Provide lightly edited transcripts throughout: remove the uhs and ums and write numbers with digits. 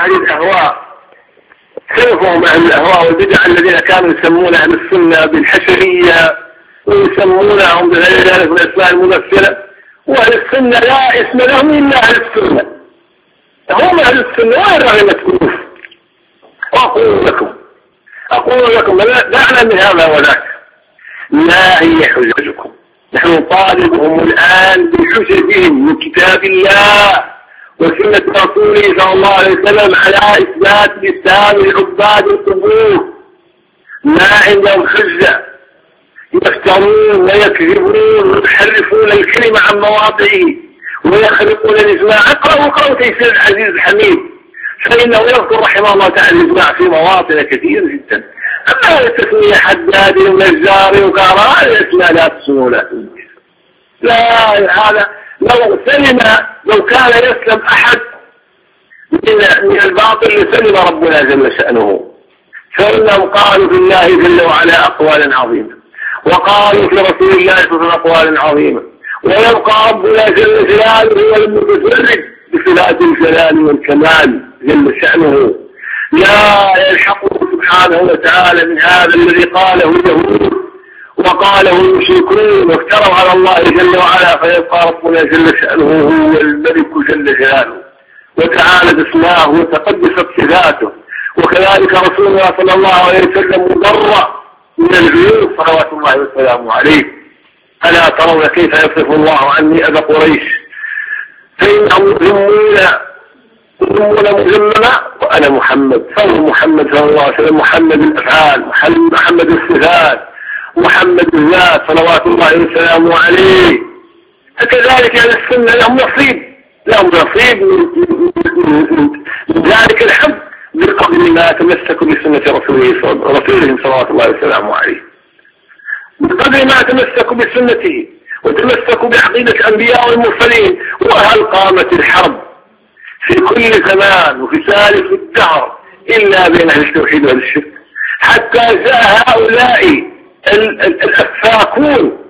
أهل الأهواء سلفهم أهل الأهواء والبدع الذين كانوا يسمون أهل السنة بالحشرية ويسمونهم بغير ذلك من الأسماء الممثلة، وأهل السنة لا اسم لهم إلا أهل السنة، هم أهل السنة وين رغبة كنوف. أقول لكم لا أعلم من هذا وذاك، ما هي حججكم؟ نحن نطالبهم الآن بحججهم من كتاب الله وسنة رسوله صلى الله عليه وسلم على إثبات الإسلام لعباد القبور. ما عندهم حجة، يفترون ويكذبون ويحرفون الكلمة عن مواضعه ويخلقون الإجماع. اقرأوا تيسير العزيز الحميد فإنه يذكر رحمه الله تعالى الإجماع في مواطن كثير جدا. أما التسمية حداد ونجار وكهرباء الأسماء لا تسمونها، لا هذا لو كان يسلم أحد من الباطل لسلم ربنا جل شأنه، فإنهم قالوا في الله جل وعلا أقوالا عظيمة، وقالوا في رسول الله صلى الله عليه وسلم أقوالا عظيمة، ويبقى ربنا جل جلاله هو المتفرد بصفات الجلال والكمال جل شأنه، لا يلحقه سبحانه وتعالى من هذا الذي قاله اليهود وقاله المشركون وافتروا على الله جل وعلا. فيبقى ربنا جل شأنه هو الملك جل جلاله وتعالى اسماه وتقدست صفاته. وكذلك رسولنا صلى الله عليه وسلم مبرأ من العيوب صلوات الله وسلامه عليه. ألا ترون كيف يصف الله عني أبا قريش؟ فإنهم يذمون مذمما وأنا محمد، فهو محمد صلى الله عليه وسلم محمد الأفعال، محمد الصفات، محمد الذات صلوات الله وسلامه عليه. فكذلك أهل السنة لهم نصيب من ذلك الحب بقدر ما تمسكوا بسنة رسولهم صلوات الله وسلامه عليه، بقدر ما تمسكوا بسنته وتمسكوا بعقيدة الأنبياء والمرسلين. وهل قامت الحرب في كل زمان وفي ثالث الدهر إلا بين أهل التوحيد وأهل الشرك، حتى جاء هؤلاء الأفاكون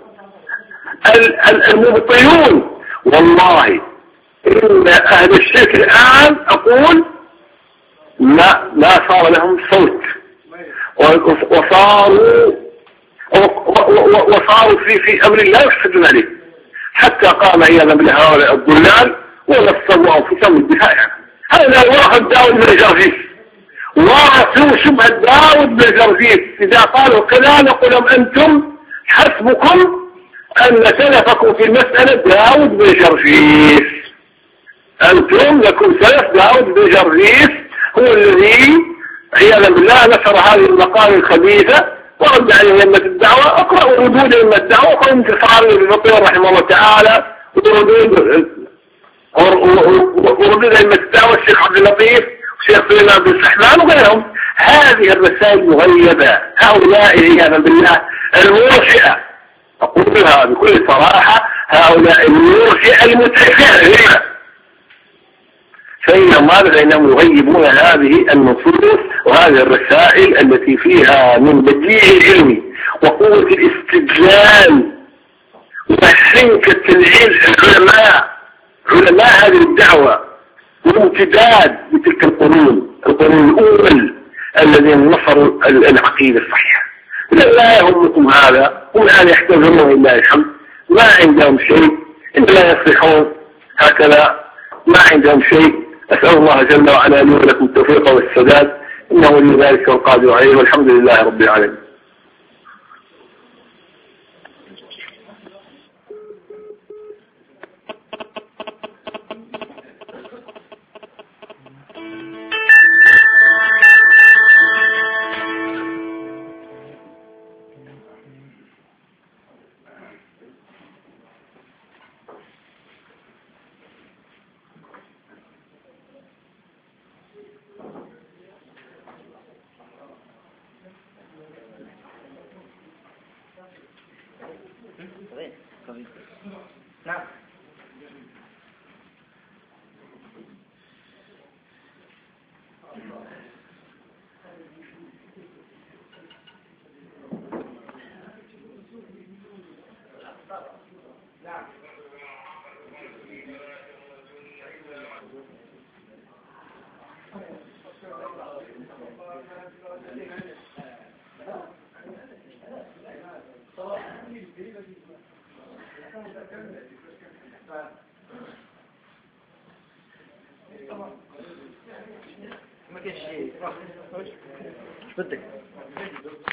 المبطلون. والله إن أهل الشرك الآن أقول ما صار لهم صوت، وصاروا في أمر لا يفسدون عليه، حتى قام عياذا بالله هؤلاء الضلال ونصبوا أنفسهم بالدفاع عنه. هذا واحد داود بن جرجيس، ورثوا شبهة داود بن جرجيس. إذا قالوا كذا نقول لهم أنتم حسبكم أن سلفكم في المسألة داود بن جرجيس، أنتم لكم سلف داود بن جرجيس هو الذي عياذا بالله نشر هذه المقال الخبيثة ورد عليه أئمة الدعوة. اقرأوا ردود أئمة الدعوة وقوم انتصار ابن بطير رحمه الله تعالى وردود أئمة الدعوة الشيخ عبد اللطيف والشيخ سليمان بن سحمان وغيرهم. هذه الرسائل مغيبة. هؤلاء عياذا بالله المرجئة، أقولها بكل صراحة، هؤلاء المرجئة المتكلمة، فإنهم يغيبون هذه النصوص وهذه الرسائل التي فيها من بديع العلم وقوة الاستدلال وحنكة العلماء هذه الدعوة وامتداد بتلك القرون الأول الذين نصروا العقيدة الصحيحة. لا يهمكم هذا، هم الآن يحتاجون إلا الحمد، ما عندهم شيء، إن لا يصلحون هكذا، ما عندهم شيء. أسأل الله جل وعلا لي ولكم التوفيق والسداد، إنه لذلك والقادر عليه، والحمد لله رب العالمين. نعم. ما كاينش شي بدك